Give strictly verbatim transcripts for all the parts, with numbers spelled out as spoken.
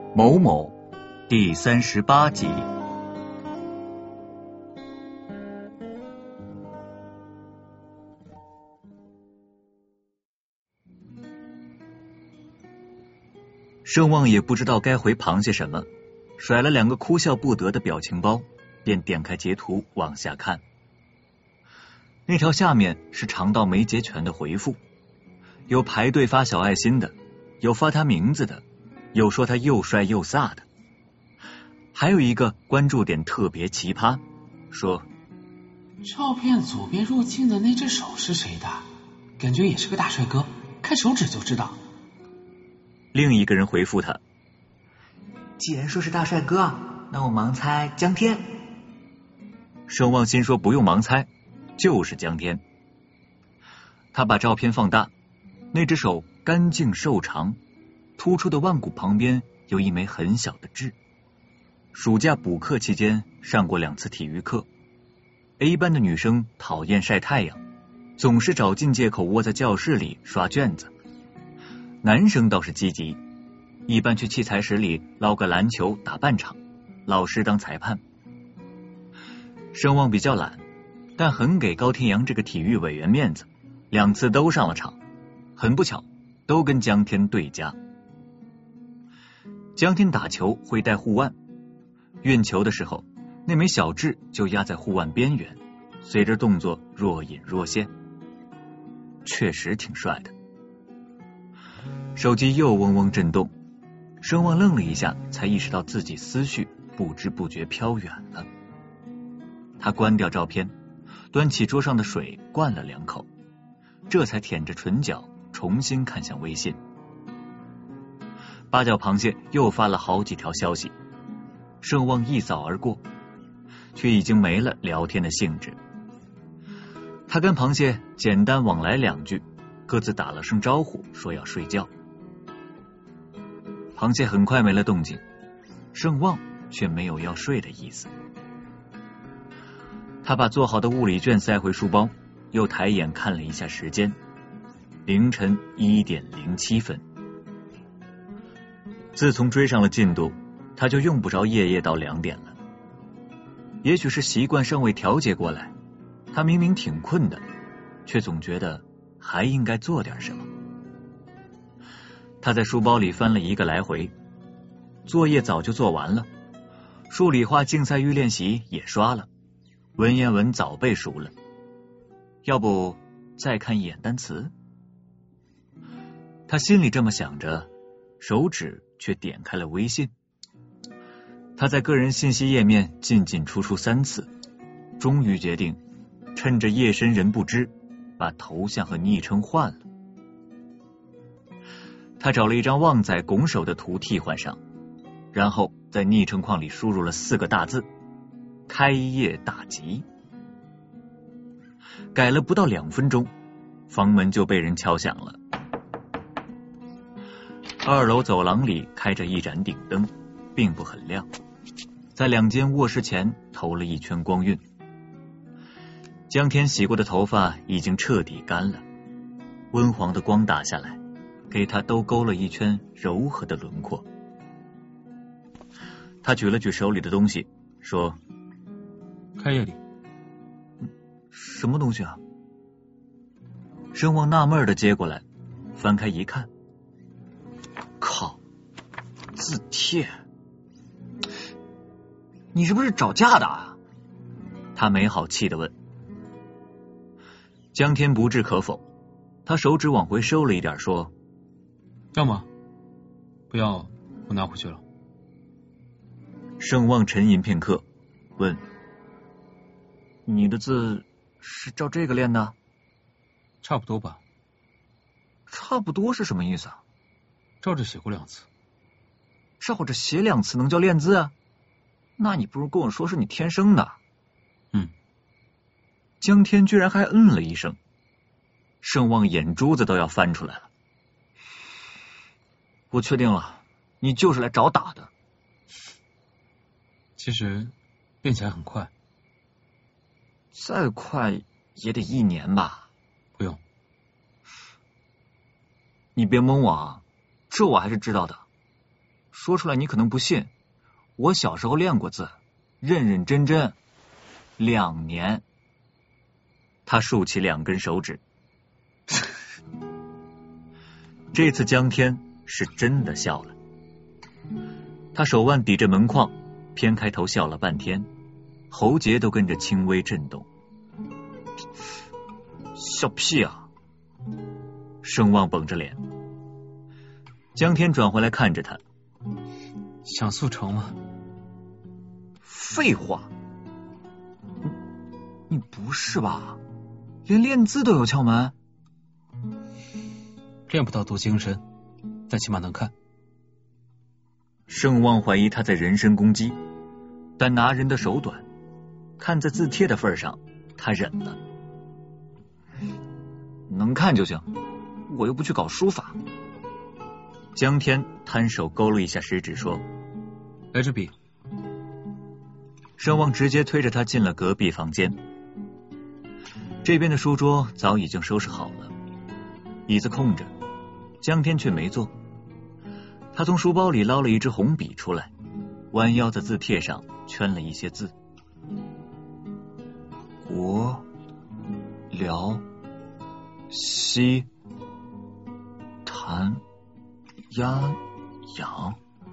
某某第三十八集。盛旺也不知道该回螃蟹什么，甩了两个哭笑不得的表情包，便点开截图往下看。那条下面是长到没截全的回复，有排队发小爱心的，有发他名字的，有说他又帅又飒的，还有一个关注点特别奇葩，说照片左边入镜的那只手是谁的？感觉也是个大帅哥，看手指就知道。 另一个人回复他， 既然说是大帅哥，那我盲猜江天。 盛旺心说不用盲猜，就是江天。他把照片放大，那只手干净瘦长，突出的腕骨旁边有一枚很小的痣。暑假补课期间上过两次体育课， A 班的女生讨厌晒太阳，总是找尽借口窝在教室里刷卷子。男生倒是积极，一般去器材室里捞个篮球打半场，老师当裁判。盛旺比较懒，但很给高天阳这个体育委员面子，两次都上了场，很不巧都跟江天对家。江天打球会带护腕，运球的时候那枚小痣就压在护腕边缘，随着动作若隐若现，确实挺帅的。手机又嗡嗡震动，盛旺愣了一下，才意识到自己思绪不知不觉飘远了。他关掉照片，端起桌上的水灌了两口，这才舔着唇角重新看向微信。八角螃蟹又发了好几条消息，盛旺一扫而过，却已经没了聊天的兴致。他跟螃蟹简单往来两句，各自打了声招呼，说要睡觉。螃蟹很快没了动静，盛旺却没有要睡的意思。他把做好的物理卷塞回书包，又抬眼看了一下时间，凌晨一点零七分。自从追上了进度，他就用不着夜夜到两点了。也许是习惯尚未调节过来，他明明挺困的，却总觉得还应该做点什么。他在书包里翻了一个来回，作业早就做完了，数理化竞赛预练习也刷了，文言文早背熟了，要不再看一眼单词？他心里这么想着，手指却点开了微信。他在个人信息页面进进出出三次，终于决定趁着夜深人不知，把头像和昵称换了。他找了一张旺仔拱手的图替换上，然后在昵称框里输入了四个大字：开业大吉。改了不到两分钟，房门就被人敲响了。二楼走廊里开着一盏顶灯，并不很亮，在两间卧室前投了一圈光晕。江天洗过的头发已经彻底干了，温黄的光打下来，给他都勾了一圈柔和的轮廓。他举了举手里的东西，说： 开业礼。 什么东西啊？盛旺纳闷的接过来，翻开一看，靠，字帖！ 你是不是找架的啊？ 他没好气的问。江天不置可否，他手指往回收了一点，说： 要吗？不要，我拿回去了。 盛旺沉吟片刻，问： 你的字是照这个练的？ 差不多吧。 差不多是什么意思啊？ 照着写过两次。 照着写两次能叫练字啊？那你不如跟我说是你天生的。 嗯。 江天居然还嗯了一声，盛旺眼珠子都要翻出来了。 我确定了，你就是来找打的。 其实练起来很快。 再快也得一年吧？ 不用。 你别蒙我啊，这我还是知道的。 说出来你可能不信，我小时候练过字，认认真真两年。 他竖起两根手指。这次江天是真的笑了，他手腕抵着门框，偏开头笑了半天，喉结都跟着轻微震动。 笑屁啊！ 盛望绷着脸。江天转回来看着他， 想速成吗？ 废话，你你不是吧？连练字都有窍门？ 练不到多精深，但起码能看。 盛望怀疑他在人身攻击，但拿人的手短，看在字帖的份上，他忍了。 能看就行，我又不去搞书法。 江天摊手勾了一下食指说：“ 来支笔。” 盛望直接推着他进了隔壁房间。这边的书桌早已经收拾好了，椅子空着，江天却没坐。他从书包里捞了一支红笔出来，弯腰在字帖上圈了一些字。 国辽西谭鸭养。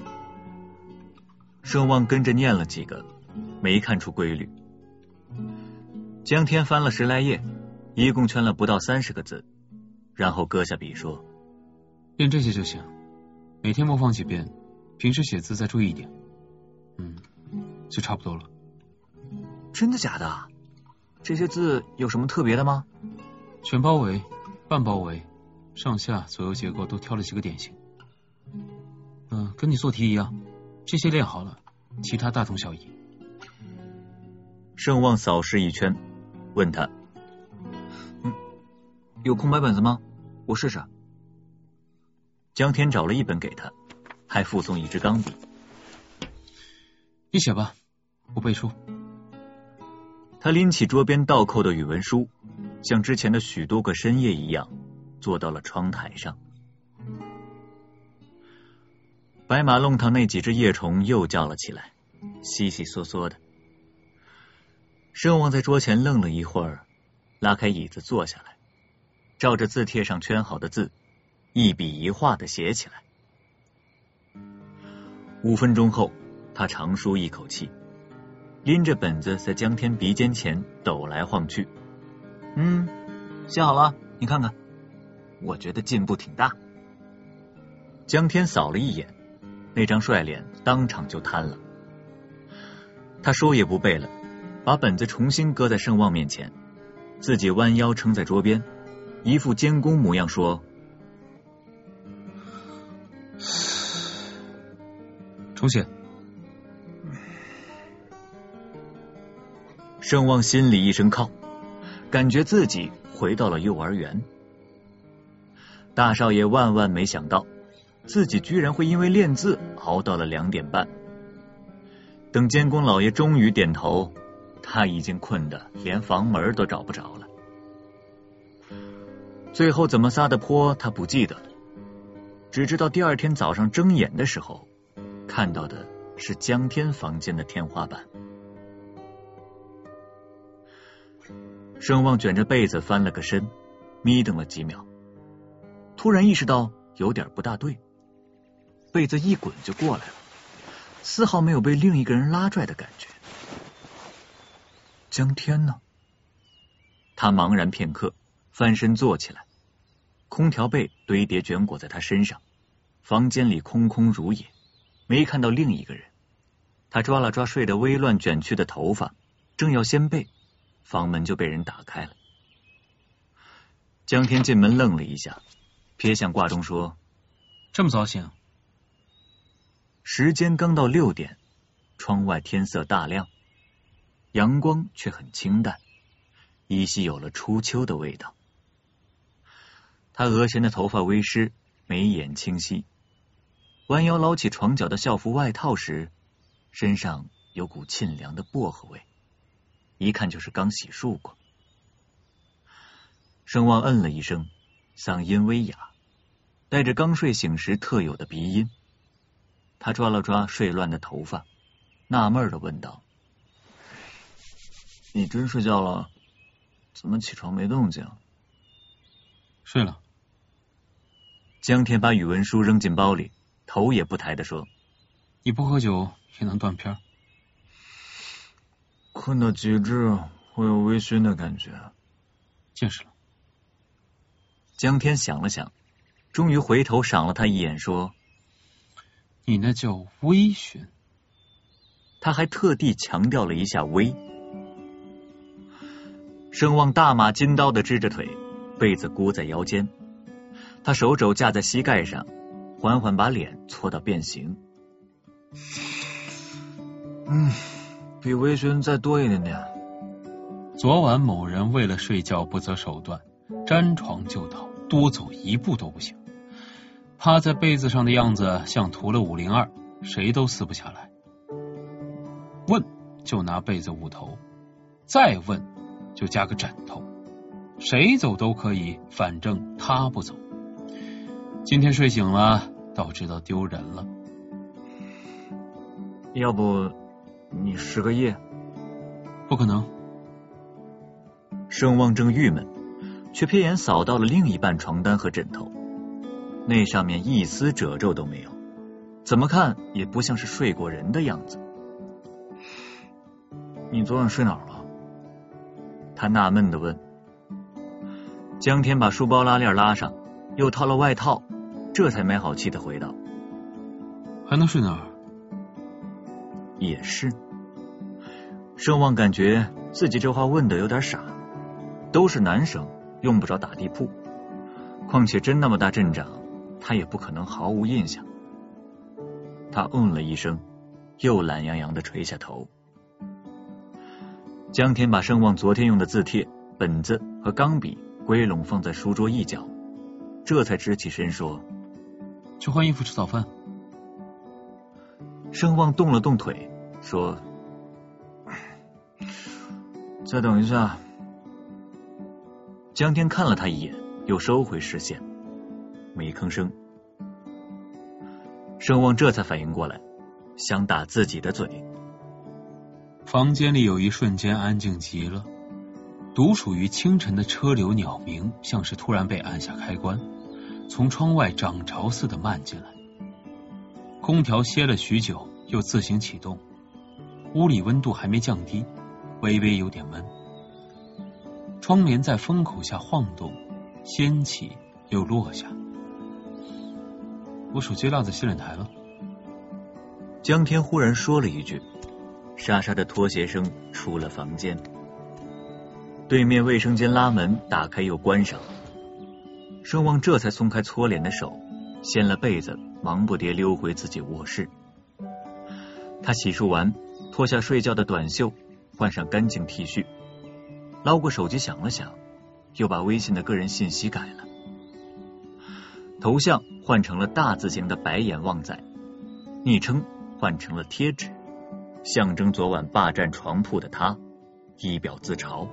盛望跟着念了几个，没看出规律。江天翻了十来页，一共圈了不到三十个字，然后搁下笔说：“ 练这些就行，每天模仿几遍，平时写字再注意一点，嗯，就差不多了。” 真的假的？这些字有什么特别的吗？ 全包围、半包围、上下左右结构都挑了几个典型。嗯，跟你做题一样，这些练好了，其他大同小异。 盛望扫视一圈，问他：“ 嗯，有空白本子吗？我试试。” 江天找了一本给他，还附送一支钢笔。 你写吧，我背书。 他拎起桌边倒扣的语文书，像之前的许多个深夜一样，坐到了窗台上。白马弄堂那几只夜虫又叫了起来，悉悉嗦嗦的。盛望在桌前愣了一会儿，拉开椅子坐下来，照着字帖上圈好的字，一笔一画的写起来。五分钟后，他长舒一口气，拎着本子在江天鼻尖前抖来晃去。 嗯，写好了，你看看。我觉得进步挺大。 江天扫了一眼，那张帅脸当场就瘫了。他说也不背了，把本子重新搁在盛望面前，自己弯腰撑在桌边，一副监工模样说：“ 重写。” 盛望心里一声靠，感觉自己回到了幼儿园。大少爷万万没想到，自己居然会因为练字熬到了两点半。等监工老爷终于点头，他已经困得连房门都找不着了。最后怎么撒的泼他不记得了，只知道第二天早上睁眼的时候，看到的是江天房间的天花板。盛望卷着被子翻了个身，眯瞪了几秒，突然意识到有点不大对， 被子一滚就过来了，丝毫没有被另一个人拉拽的感觉。江天呢？ 他茫然片刻，翻身坐起来，空调被堆叠卷裹在他身上，房间里空空如也，没看到另一个人。他抓了抓睡得微乱卷曲的头发，正要掀被，房门就被人打开了。江天进门愣了一下，瞥向挂钟说：“ 这么早醒？” 时间刚到六点，窗外天色大亮，阳光却很清淡，依稀有了初秋的味道。他额前的头发微湿，眉眼清晰，弯腰捞起床角的校服外套时，身上有股沁凉的薄荷味，一看就是刚洗漱过。盛望嗯了一声，嗓音微哑，带着刚睡醒时特有的鼻音：“ 他抓了抓睡乱的头发，纳闷的问道：“你真睡觉了？怎么起床没动静？” 睡了。 江天把语文书扔进包里，头也不抬的说：“ 你不喝酒也能断片。 困到极致会有微醺的感觉。” 见识了。 江天想了想，终于回头赏了他一眼，说：“ 你那叫微醺。” 他还特地强调了一下微。盛望大马金刀的支着腿，被子箍在腰间，他手肘架在膝盖上，缓缓把脸搓到变形。 嗯，比微醺再多一点点。 昨晚某人为了睡觉不择手段，沾床就倒，多走一步都不行。趴在被子上的样子像涂了五零二，谁都撕不下来。问就拿被子捂头，再问就加个枕头，谁走都可以，反正他不走。今天睡醒了，倒知道丢人了。 要不你失个夜？ 不可能。 盛望正郁闷，却瞥眼扫到了另一半床单和枕头，那上面一丝褶皱都没有，怎么看也不像是睡过人的样子。 你昨晚睡哪儿了？ 他纳闷地问。江天把书包拉链拉上，又套了外套，这才没好气地回道：“ 还能睡哪儿？” 也是。盛望感觉自己这话问得有点傻，都是男生，用不着打地铺，况且真那么大阵仗，他也不可能毫无印象。他嗯了一声，又懒洋洋地垂下头。江天把盛望昨天用的字帖、本子和钢笔归拢放在书桌一角，这才直起身说：“ 去换衣服吃早饭。” 盛望动了动腿，说：“ 再等一下。” 江天看了他一眼，又收回视线，没吭声。盛望这才反应过来，想打自己的嘴。 房间里有一瞬间安静极了，独属于清晨的车流鸟鸣像是突然被按下开关，从窗外涨潮似的漫进来。空调歇了许久，又自行启动，屋里温度还没降低，微微有点闷。窗帘在风口下晃动，掀起又落下。我手机落在洗脸台了。 江天忽然说了一句，沙沙的拖鞋声出了房间。对面卫生间拉门打开又关上，盛望这才松开搓脸的手，掀了被子，忙不迭溜回自己卧室。他洗漱完，脱下睡觉的短袖，换上干净 T 恤，捞过手机想了想，又把微信的个人信息改了，头像换成了大字型的白眼旺仔，昵称换成了贴纸，象征昨晚霸占床铺的他，以表自嘲。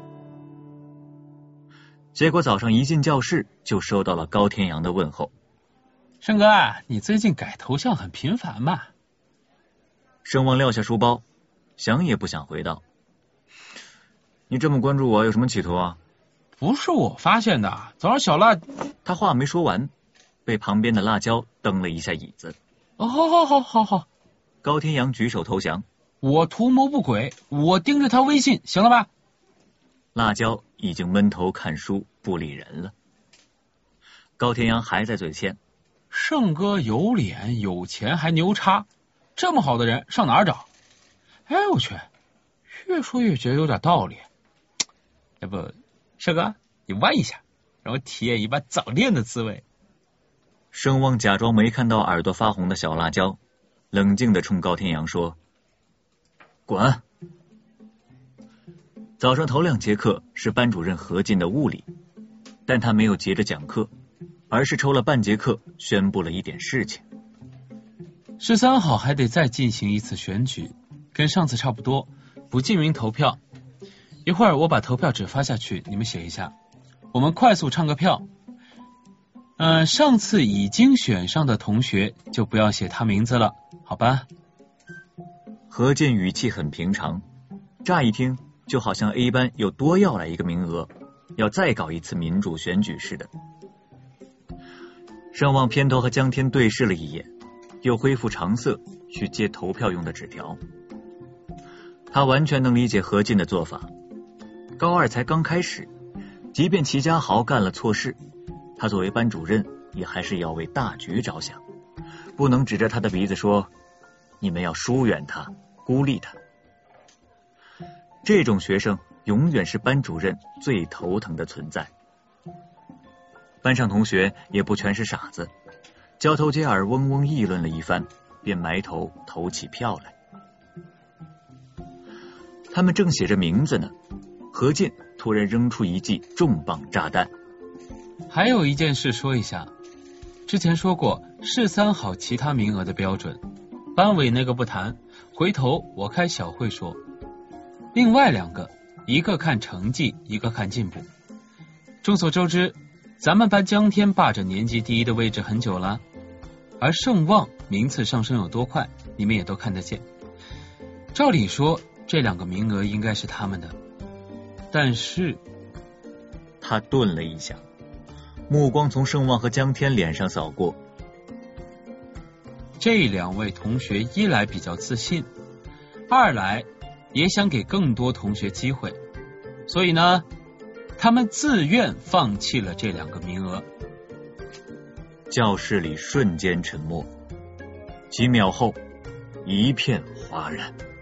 结果早上一进教室就收到了高天阳的问候：“ 盛哥，你最近改头像很频繁吧？” 盛望撂下书包，想也不想回道：“ 你这么关注我有什么企图啊？”“ 不是我发现的，早上小辣……” 他话没说完，被旁边的辣椒蹬了一下椅子。 “哦，好好好好好。” 高天阳举手投降：“ 我图谋不轨，我盯着他微信，行了吧？” 辣椒已经闷头看书不理人了。高天阳还在嘴欠：“ 盛哥有脸有钱还牛叉，这么好的人上哪儿找？”哎，我去，越说越觉得有点道理。要不，盛哥你弯一下，让我体验一把早恋的滋味。 盛望假装没看到耳朵发红的小辣椒，冷静地冲高天阳说：“滚！”早上头两节课是班主任何进的物理，但他没有接着讲课，而是抽了半节课宣布了一点事情。 十三号还得再进行一次选举，跟上次差不多，不记名投票。一会儿我把投票纸发下去，你们写一下。我们快速唱个票。嗯、呃，上次已经选上的同学就不要写他名字了，好好吧。 何进语气很平常，乍一听就好像 A 班又多要来一个名额，要再搞一次民主选举似的。盛望偏头和江天对视了一眼，又恢复常色去接投票用的纸条。他完全能理解何进的做法，高二才刚开始，即便齐家豪干了错事，他作为班主任也还是要为大局着想，不能指着他的鼻子说你们要疏远他，孤立他。这种学生永远是班主任最头疼的存在。班上同学也不全是傻子，交头接耳嗡嗡议论了一番，便埋头投起票来。他们正写着名字呢，何进突然扔出一记重磅炸弹。 还有一件事说一下，之前说过市三好其他名额的标准，班委那个不谈，回头我开小会说。另外两个，一个看成绩，一个看进步。众所周知，咱们班江天霸着年级第一的位置很久了，而盛望名次上升有多快，你们也都看得见。照理说，这两个名额应该是他们的，但是他顿了一下，目光从盛望和江天脸上扫过。 这两位同学一来比较自信，二来也想给更多同学机会，所以呢，他们自愿放弃了这两个名额。 教室里瞬间沉默，几秒后一片哗然。